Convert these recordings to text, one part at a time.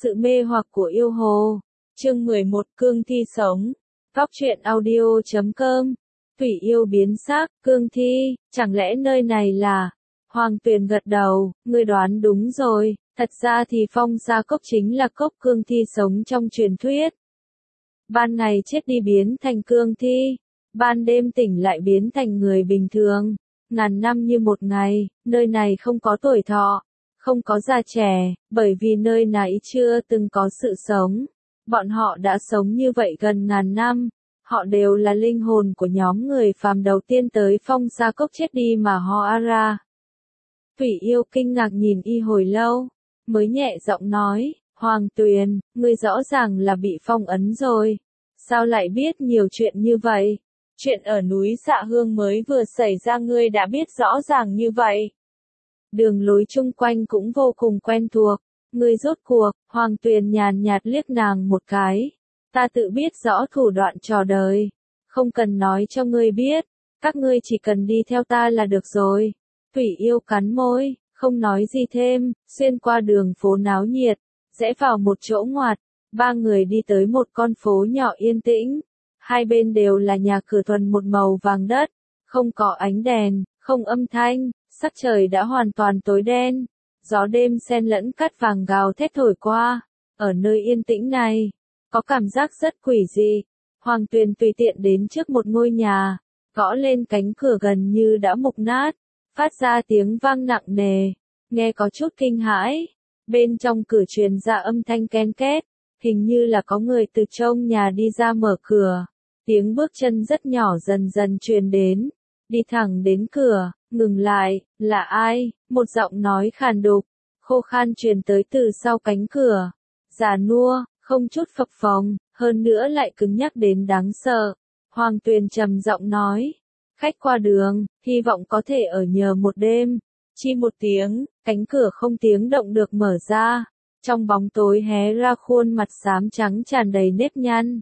Sự mê hoặc của yêu hồ. Chương 11 Cương thi sống. Góc truyện audio.com. Thủy yêu biến sắc, cương thi, chẳng lẽ nơi này là... Hoàng Tuyền gật đầu, ngươi đoán đúng rồi, thật ra thì Phong Gia Cốc chính là cốc cương thi sống trong truyền thuyết. Ban ngày chết đi biến thành cương thi, ban đêm tỉnh lại biến thành người bình thường, ngàn năm như một ngày, nơi này không có tuổi thọ, không có già trẻ, bởi vì nơi này chưa từng có sự sống. Bọn họ đã sống như vậy gần ngàn năm, họ đều là linh hồn của nhóm người phàm đầu tiên tới Phong Gia Cốc chết đi mà ho ra. Thủy yêu kinh ngạc nhìn y hồi lâu, mới nhẹ giọng nói, Hoàng Tuyền, ngươi rõ ràng là bị phong ấn rồi, sao lại biết nhiều chuyện như vậy? Chuyện ở núi Dạ Hương mới vừa xảy ra ngươi đã biết rõ ràng như vậy. Đường lối chung quanh cũng vô cùng quen thuộc, ngươi rốt cuộc, Hoàng Tuyền nhàn nhạt liếc nàng một cái, ta tự biết rõ thủ đoạn trò đời, không cần nói cho ngươi biết, các ngươi chỉ cần đi theo ta là được rồi. Thủy yêu cắn môi, không nói gì thêm, xuyên qua đường phố náo nhiệt, rẽ vào một chỗ ngoặt, ba người đi tới một con phố nhỏ yên tĩnh, hai bên đều là nhà cửa thuần một màu vàng đất, không có ánh đèn, không âm thanh, sắc trời đã hoàn toàn tối đen, gió đêm xen lẫn cát vàng gào thét thổi qua, ở nơi yên tĩnh này, có cảm giác rất quỷ dị. Hoàng Tuyền tùy tiện đến trước một ngôi nhà, gõ lên cánh cửa gần như đã mục nát, phát ra tiếng vang nặng nề, nghe có chút kinh hãi. Bên trong cửa truyền ra âm thanh ken két, hình như là có người từ trong nhà đi ra mở cửa. Tiếng bước chân rất nhỏ dần dần truyền đến, đi thẳng đến cửa, ngừng lại, là ai? Một giọng nói khàn đục, khô khan truyền tới từ sau cánh cửa. Già nua, không chút phập phồng, hơn nữa lại cứng nhắc đến đáng sợ. Hoàng Tuyền trầm giọng nói. Khách qua đường, hy vọng có thể ở nhờ một đêm. Chi một tiếng, cánh cửa không tiếng động được mở ra. Trong bóng tối hé ra khuôn mặt xám trắng tràn đầy nếp nhăn.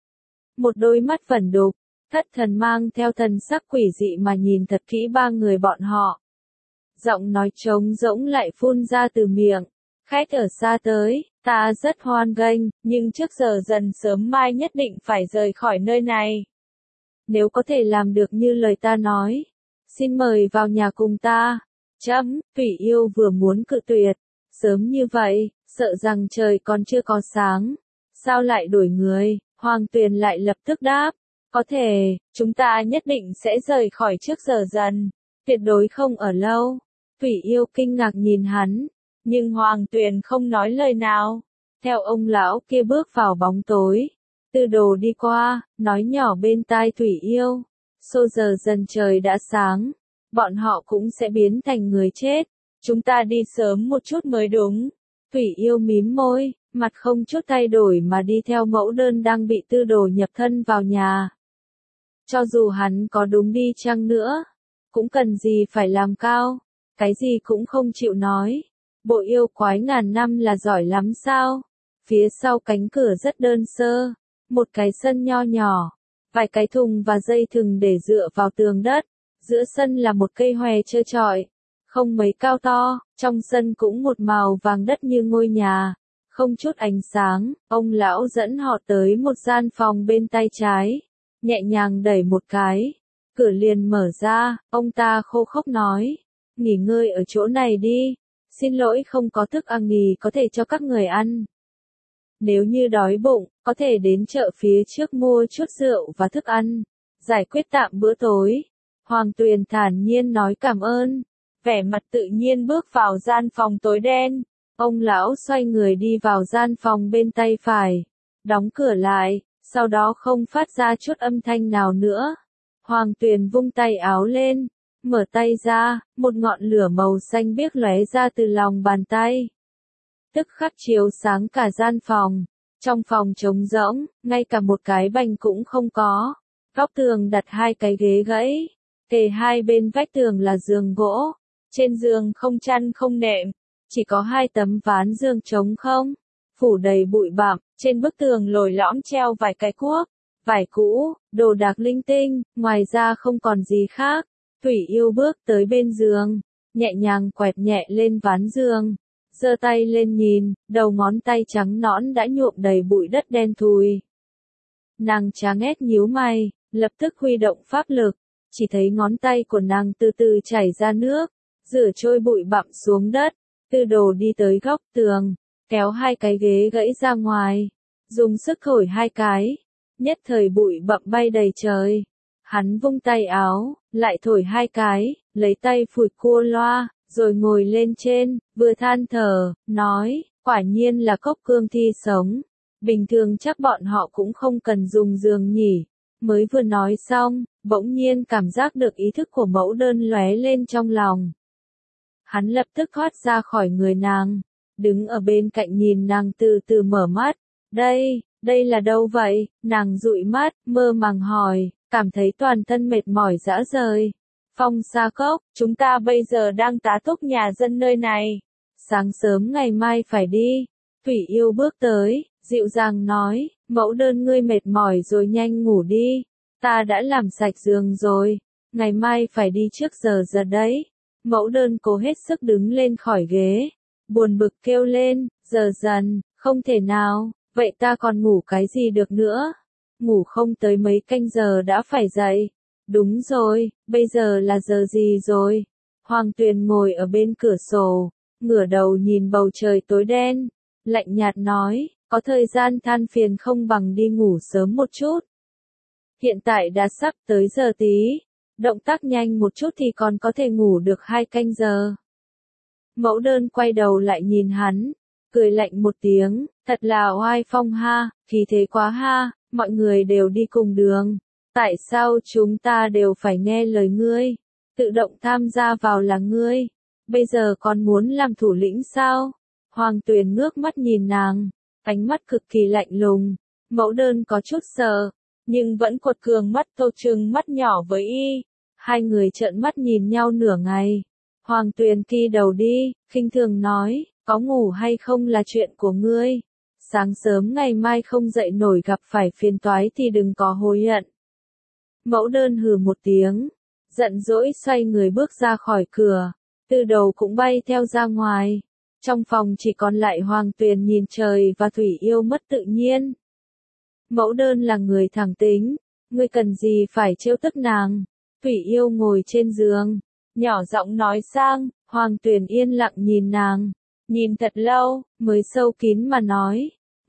Một đôi mắt vẩn đục, thất thần mang theo thần sắc quỷ dị mà nhìn thật kỹ ba người bọn họ. Giọng nói trống rỗng lại phun ra từ miệng. Khách ở xa tới, ta rất hoan nghênh, nhưng trước giờ dần sớm mai nhất định phải rời khỏi nơi này. Nếu có thể làm được như lời ta nói, xin mời vào nhà cùng ta. Thủy yêu vừa muốn cự tuyệt, sớm như vậy, sợ rằng trời còn chưa có sáng. Sao lại đổi người? Hoàng Tuyền lại lập tức đáp, có thể, chúng ta nhất định sẽ rời khỏi trước giờ dần, tuyệt đối không ở lâu. Thủy yêu kinh ngạc nhìn hắn, nhưng Hoàng Tuyền không nói lời nào. Theo ông lão kia bước vào bóng tối. Tư Đồ đi qua, nói nhỏ bên tai Thủy yêu. Số giờ dần trời đã sáng, bọn họ cũng sẽ biến thành người chết. Chúng ta đi sớm một chút mới đúng. Thủy yêu mím môi, mặt không chút thay đổi mà đi theo mẫu đơn đang bị Tư Đồ nhập thân vào nhà. Cho dù hắn có đúng đi chăng nữa, cũng cần gì phải làm cao, cái gì cũng không chịu nói. Bộ yêu quái ngàn năm là giỏi lắm sao? Phía sau cánh cửa rất đơn sơ. Một cái sân nho nhỏ, vài cái thùng và dây thừng để dựa vào tường đất, giữa sân là một cây hòe trơ trọi, không mấy cao to, trong sân cũng một màu vàng đất như ngôi nhà, không chút ánh sáng. Ông lão dẫn họ tới một gian phòng bên tay trái, nhẹ nhàng đẩy một cái, cửa liền mở ra, ông ta khô khốc nói, nghỉ ngơi ở chỗ này đi, xin lỗi không có thức ăn nghỉ có thể cho các người ăn. Nếu như đói bụng, có thể đến chợ phía trước mua chút rượu và thức ăn, giải quyết tạm bữa tối. Hoàng Tuyền thản nhiên nói cảm ơn, vẻ mặt tự nhiên bước vào gian phòng tối đen. Ông lão xoay người đi vào gian phòng bên tay phải, đóng cửa lại, sau đó không phát ra chút âm thanh nào nữa. Hoàng Tuyền vung tay áo lên, mở tay ra, một ngọn lửa màu xanh biếc lóe ra từ lòng bàn tay. Tức khắc chiếu sáng cả gian phòng. Trong phòng trống rỗng, ngay cả một cái bành cũng không có. Góc tường đặt hai cái ghế gãy, kề hai bên vách tường là giường gỗ. Trên giường không chăn không nệm, chỉ có hai tấm ván giường trống không, phủ đầy bụi bặm. Trên bức tường lồi lõm treo vài cái cuốc, vải cũ, đồ đạc linh tinh, ngoài ra không còn gì khác. Thủy yêu bước tới bên giường, nhẹ nhàng quẹt nhẹ lên ván giường. giơ tay lên nhìn, đầu ngón tay trắng nõn đã nhuộm đầy bụi đất đen thùi. Nàng chán ghét nhíu mày, lập tức huy động pháp lực, chỉ thấy ngón tay của nàng từ từ chảy ra nước, rửa trôi bụi bặm xuống đất, Tư Đồ đi tới góc tường, kéo hai cái ghế gãy ra ngoài, dùng sức thổi hai cái, nhất thời bụi bặm bay đầy trời. Hắn vung tay áo, lại thổi hai cái, lấy tay phủi cua loa, rồi ngồi lên trên, vừa than thở, nói, quả nhiên là cốc cương thi sống. Bình thường chắc bọn họ cũng không cần dùng giường nhỉ. Mới vừa nói xong, bỗng nhiên cảm giác được ý thức của Mẫu Đơn lóe lên trong lòng. Hắn lập tức thoát ra khỏi người nàng, đứng ở bên cạnh nhìn nàng từ từ mở mắt. Đây là đâu vậy? Nàng dụi mắt, mơ màng hỏi, cảm thấy toàn thân mệt mỏi rã rời. Phong Sa Cốc, chúng ta bây giờ đang tá túc nhà dân nơi này. Sáng sớm ngày mai phải đi. Thủy Yêu bước tới, dịu dàng nói, Mẫu Đơn ngươi mệt mỏi rồi nhanh ngủ đi. Ta đã làm sạch giường rồi, ngày mai phải đi trước giờ đấy. Mẫu Đơn cố hết sức đứng lên khỏi ghế, buồn bực kêu lên, giờ dần, không thể nào, vậy ta còn ngủ cái gì được nữa? Ngủ không tới mấy canh giờ đã phải dậy. Đúng rồi, bây giờ là giờ gì rồi? Hoàng Tuyền ngồi ở bên cửa sổ, ngửa đầu nhìn bầu trời tối đen, lạnh nhạt nói, có thời gian than phiền không bằng đi ngủ sớm một chút. Hiện tại đã sắp tới giờ tí, động tác nhanh một chút thì còn có thể ngủ được 2 canh giờ. Mẫu Đơn quay đầu lại nhìn hắn, cười lạnh một tiếng, thật là oai phong ha, khí thế quá ha, mọi người đều đi cùng đường. Tại sao chúng ta đều phải nghe lời ngươi? Tự động tham gia vào là ngươi. Bây giờ còn muốn làm thủ lĩnh sao? Hoàng Tuyền ngước mắt nhìn nàng, ánh mắt cực kỳ lạnh lùng. Mẫu Đơn có chút sợ, nhưng vẫn cột cường mắt tô trừng mắt nhỏ với y. Hai người trợn mắt nhìn nhau nửa ngày. Hoàng Tuyền ki đầu đi, khinh thường nói, có ngủ hay không là chuyện của ngươi. Sáng sớm ngày mai không dậy nổi gặp phải phiền toái thì đừng có hối hận. Mẫu Đơn hừ một tiếng, giận dỗi xoay người bước ra khỏi cửa, Tư Đồ cũng bay theo ra ngoài. Trong phòng chỉ còn lại Hoàng Tuyền nhìn trời và Thủy Yêu mất tự nhiên. Mẫu Đơn là người thẳng tính, ngươi cần gì phải trêu tức nàng? Thủy Yêu ngồi trên giường, nhỏ giọng nói sang, Hoàng Tuyền yên lặng nhìn nàng, nhìn thật lâu, mới sâu kín mà nói,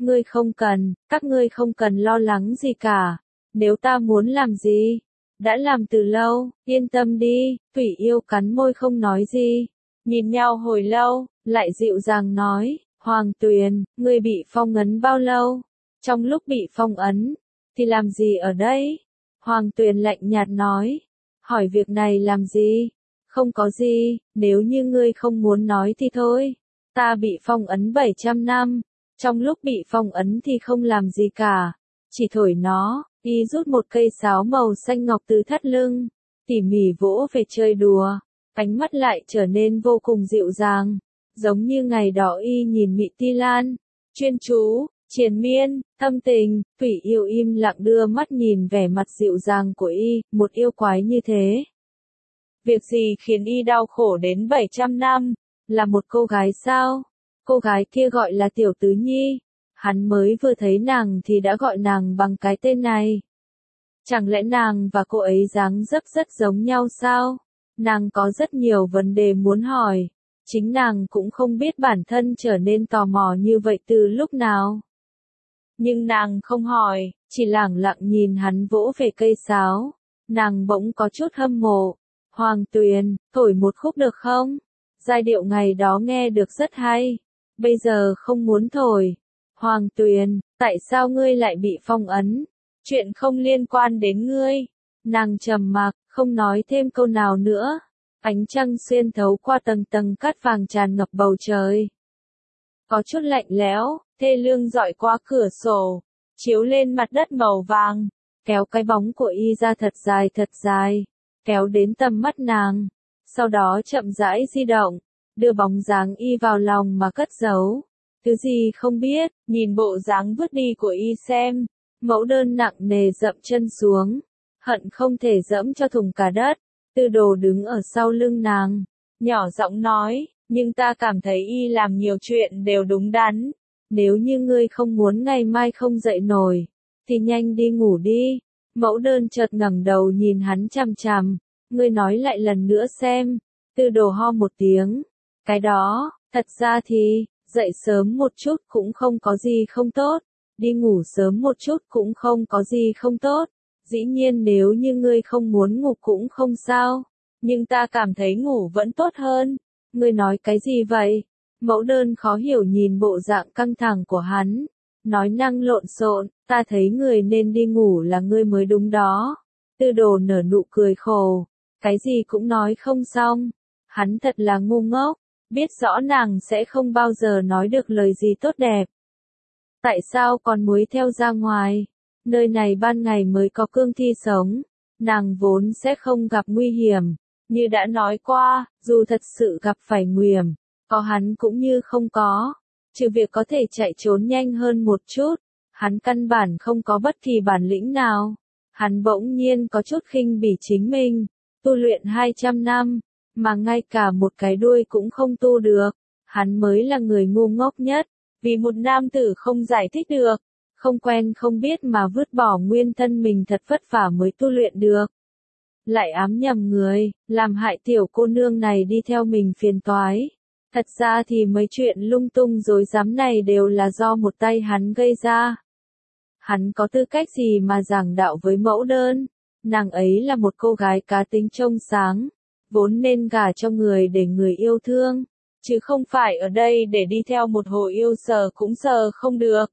các ngươi không cần lo lắng gì cả. Nếu ta muốn làm gì, đã làm từ lâu, yên tâm đi. Thủy Yêu cắn môi không nói gì, nhìn nhau hồi lâu, lại dịu dàng nói, Hoàng Tuyền, ngươi bị phong ấn bao lâu? Trong lúc bị phong ấn, thì làm gì ở đây? Hoàng Tuyền lạnh nhạt nói, hỏi việc này làm gì? Không có gì, nếu như ngươi không muốn nói thì thôi. Ta bị phong ấn 700 năm, trong lúc bị phong ấn thì không làm gì cả, chỉ thổi nó. Y rút một cây sáo màu xanh ngọc từ thắt lưng, tỉ mỉ vỗ về chơi đùa, ánh mắt lại trở nên vô cùng dịu dàng, giống như ngày đó y nhìn Mị Ti Lan, chuyên chú, triền miên, thâm tình. Thủy Yêu im lặng đưa mắt nhìn vẻ mặt dịu dàng của y, một yêu quái như thế. Việc gì khiến y đau khổ đến 700 năm? Là một cô gái sao? Cô gái kia gọi là Tiểu Tứ Nhi. Hắn mới vừa thấy nàng thì đã gọi nàng bằng cái tên này. Chẳng lẽ nàng và cô ấy dáng dấp rất giống nhau sao? Nàng có rất nhiều vấn đề muốn hỏi. Chính nàng cũng không biết bản thân trở nên tò mò như vậy từ lúc nào. Nhưng nàng không hỏi, chỉ lẳng lặng nhìn hắn vỗ về cây sáo. Nàng bỗng có chút hâm mộ. Hoàng Tuyền, thổi một khúc được không? Giai điệu ngày đó nghe được rất hay. Bây giờ không muốn thổi. Hoàng Tuyền, tại sao ngươi lại bị phong ấn? Chuyện không liên quan đến ngươi. Nàng trầm mặc, không nói thêm câu nào nữa. Ánh trăng xuyên thấu qua tầng tầng cát vàng tràn ngập bầu trời. Có chút lạnh lẽo, thê lương dọi qua cửa sổ, chiếu lên mặt đất màu vàng, kéo cái bóng của y ra thật dài, kéo đến tầm mắt nàng. Sau đó chậm rãi di động, đưa bóng dáng y vào lòng mà cất giấu. Thứ gì không biết, nhìn bộ dáng vứt đi của y xem. Mẫu Đơn nặng nề dậm chân xuống, hận không thể dẫm cho thùng cả đất. Tư Đồ đứng ở sau lưng nàng, nhỏ giọng nói, nhưng ta cảm thấy y làm nhiều chuyện đều đúng đắn. Nếu như ngươi không muốn ngày mai không dậy nổi, thì nhanh đi ngủ đi. Mẫu đơn chợt ngẩng đầu nhìn hắn chằm chằm, ngươi nói lại lần nữa xem. Tư đồ ho một tiếng, cái đó, thật ra thì, dậy sớm một chút cũng không có gì không tốt, đi ngủ sớm một chút cũng không có gì không tốt. Dĩ nhiên nếu như ngươi không muốn ngủ cũng không sao, nhưng ta cảm thấy ngủ vẫn tốt hơn. Ngươi nói cái gì vậy? Mẫu đơn khó hiểu nhìn bộ dạng căng thẳng của hắn, nói năng lộn xộn, ta thấy người nên đi ngủ là ngươi mới đúng đó. Tư đồ nở nụ cười khổ, cái gì cũng nói không xong, hắn thật là ngu ngốc, biết rõ nàng sẽ không bao giờ nói được lời gì tốt đẹp. Tại sao còn muốn theo ra ngoài? Nơi này ban ngày mới có cương thi sống, nàng vốn sẽ không gặp nguy hiểm. Như đã nói qua, dù thật sự gặp phải nguy hiểm, có hắn cũng như không có. Trừ việc có thể chạy trốn nhanh hơn một chút, hắn căn bản không có bất kỳ bản lĩnh nào. Hắn bỗng nhiên có chút khinh bỉ chính mình, tu luyện 200 năm, mà ngay cả một cái đuôi cũng không tu được. Hắn mới là người ngu ngốc nhất, vì một nam tử không giải thích được, không quen không biết mà vứt bỏ nguyên thân mình thật vất vả mới tu luyện được. Lại ám nhầm người, làm hại tiểu cô nương này đi theo mình phiền toái. Thật ra thì mấy chuyện lung tung rối rắm này đều là do một tay hắn gây ra. Hắn có tư cách gì mà giảng đạo với mẫu đơn? Nàng ấy là một cô gái cá tính trong sáng, vốn nên gả cho người để người yêu thương, chứ không phải ở đây để đi theo một hồ yêu sờ cũng sờ không được.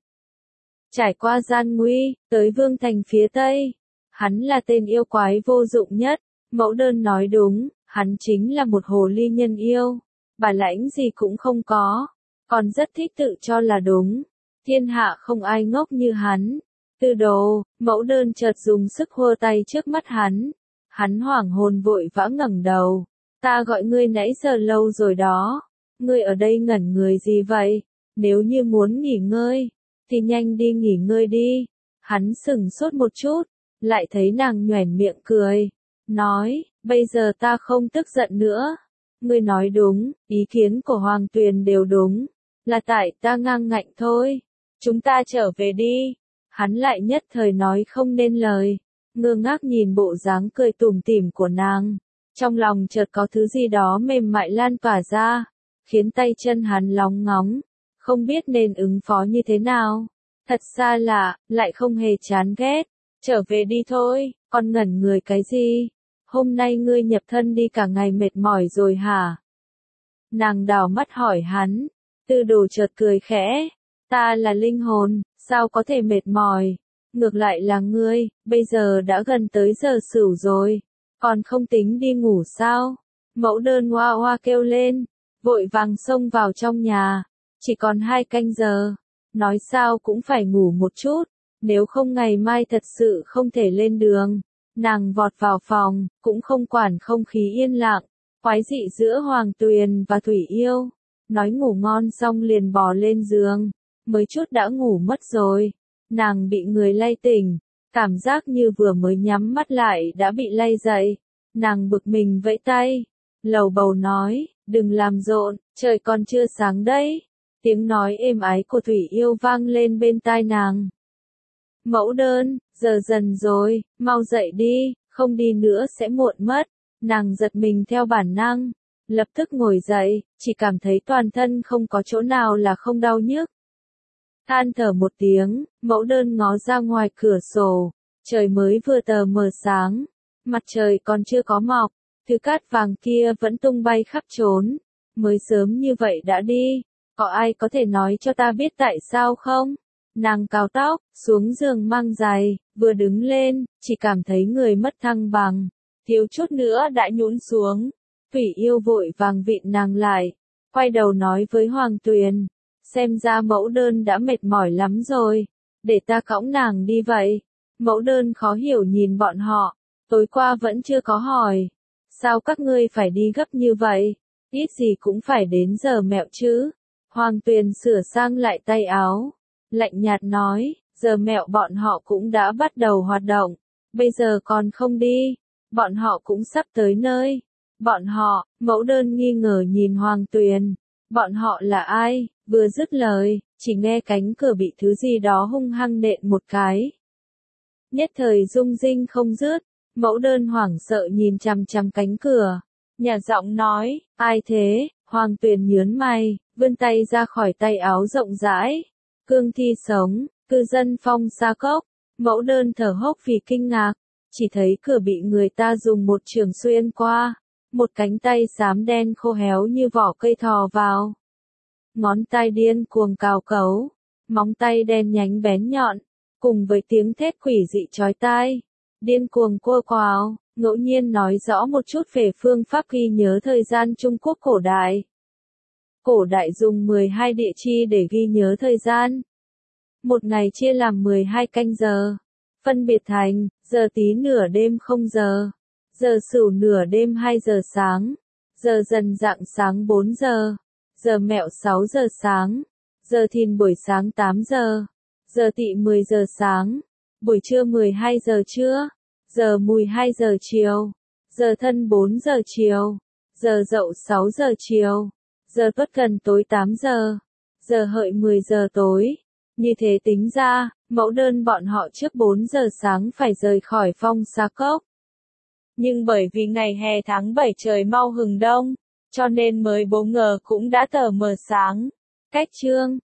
Trải qua gian nguy, tới Vương Thành phía Tây, hắn là tên yêu quái vô dụng nhất. Mẫu đơn nói đúng, hắn chính là một hồ ly nhân yêu, bản lãnh gì cũng không có, còn rất thích tự cho là đúng. Thiên hạ không ai ngốc như hắn. Tư đồ, mẫu đơn chợt dùng sức hô tay trước mắt hắn. Hắn hoảng hồn vội vã ngẩng đầu. Ta gọi ngươi nãy giờ lâu rồi đó. Ngươi ở đây ngẩn người gì vậy? Nếu như muốn nghỉ ngơi, thì nhanh đi nghỉ ngơi đi. Hắn sững sốt một chút, lại thấy nàng nhoẻn miệng cười, nói, bây giờ ta không tức giận nữa. Ngươi nói đúng, ý kiến của Hoàng Tuyền đều đúng, là tại ta ngang ngạnh thôi. Chúng ta trở về đi. Hắn lại nhất thời nói không nên lời, ngơ ngác nhìn bộ dáng cười tủm tỉm của nàng. Trong lòng chợt có thứ gì đó mềm mại lan tỏa ra, khiến tay chân hắn lóng ngóng, không biết nên ứng phó như thế nào. Thật xa lạ, lại không hề chán ghét. Trở về đi thôi, con ngẩn người cái gì? Hôm nay ngươi nhập thân đi cả ngày mệt mỏi rồi hả? Nàng đảo mắt hỏi hắn. Tư đồ chợt cười khẽ. Ta là linh hồn, sao có thể mệt mỏi? Ngược lại là ngươi, bây giờ đã gần tới giờ sửu rồi, còn không tính đi ngủ sao? Mẫu đơn hoa hoa kêu lên, vội vàng xông vào trong nhà. Chỉ còn 2 canh giờ, nói sao cũng phải ngủ một chút, nếu không ngày mai thật sự không thể lên đường. Nàng vọt vào phòng, cũng không quản không khí yên lặng, quái dị giữa Hoàng Tuyền và Thủy Yêu. Nói ngủ ngon xong liền bò lên giường, mới chút đã ngủ mất rồi. Nàng bị người lay tỉnh, cảm giác như vừa mới nhắm mắt lại đã bị lay dậy. Nàng bực mình vẫy tay, lầu bầu nói, đừng làm rộn, trời còn chưa sáng đấy. Tiếng nói êm ái của Thủy Yêu vang lên bên tai nàng. Mẫu đơn, giờ dần rồi, mau dậy đi, không đi nữa sẽ muộn mất. Nàng giật mình theo bản năng, lập tức ngồi dậy, chỉ cảm thấy toàn thân không có chỗ nào là không đau nhức. Than thở một tiếng, mẫu đơn ngó ra ngoài cửa sổ, trời mới vừa tờ mờ sáng, mặt trời còn chưa có mọc, thứ cát vàng kia vẫn tung bay khắp trốn. Mới sớm như vậy đã đi, có ai có thể nói cho ta biết tại sao không? Nàng cào tóc, xuống giường mang giày, vừa đứng lên, chỉ cảm thấy người mất thăng bằng, thiếu chút nữa đã nhũn xuống. Thủy Yêu vội vàng vịn nàng lại, quay đầu nói với Hoàng Tuyền, xem ra mẫu đơn đã mệt mỏi lắm rồi, để ta cõng nàng đi vậy. Mẫu đơn khó hiểu nhìn bọn họ, tối qua vẫn chưa có hỏi, sao các ngươi phải đi gấp như vậy, ít gì cũng phải đến giờ mẹo chứ. Hoàng Tuyền sửa sang lại tay áo, lạnh nhạt nói, giờ mẹo bọn họ cũng đã bắt đầu hoạt động, bây giờ còn không đi, bọn họ cũng sắp tới nơi. Bọn họ, mẫu đơn nghi ngờ nhìn Hoàng Tuyền. Bọn họ là ai? Vừa dứt lời, chỉ nghe cánh cửa bị thứ gì đó hung hăng nện một cái. Nhất thời rung rinh không dứt, mẫu đơn hoảng sợ nhìn chằm chằm cánh cửa. Nhà giọng nói, ai thế? Hoàng Tuyền nhớn mày, vươn tay ra khỏi tay áo rộng rãi. Cương thi sống, cư dân Phong Sa Cốc. Mẫu đơn thở hốc vì kinh ngạc, chỉ thấy cửa bị người ta dùng một chưởng xuyên qua. Một cánh tay xám đen khô héo như vỏ cây thò vào. Ngón tay điên cuồng cào cấu, móng tay đen nhánh bén nhọn, cùng với tiếng thét quỷ dị chói tai. Điên cuồng cua quào, ngẫu nhiên nói rõ một chút về phương pháp ghi nhớ thời gian Trung Quốc cổ đại. Cổ đại dùng 12 địa chi để ghi nhớ thời gian. Một ngày chia làm 12 canh giờ, phân biệt thành giờ tí nửa đêm 0 giờ, giờ sửu nửa đêm 2 giờ sáng, giờ dần rạng sáng 4 giờ, giờ mẹo 6 giờ sáng, giờ thìn buổi sáng 8 giờ, giờ tỵ 10 giờ sáng, buổi trưa 12 giờ trưa, giờ mùi 2 giờ chiều, giờ thân 4 giờ chiều, giờ dậu 6 giờ chiều, giờ tuất cần tối 8 giờ, giờ hợi 10 giờ tối. Như thế tính ra, mẫu đơn bọn họ trước 4 giờ sáng phải rời khỏi Phong Sa Cốc. Nhưng bởi vì ngày hè tháng 7 trời mau hừng đông, cho nên mới 4 giờ cũng đã tờ mờ sáng. Cách chương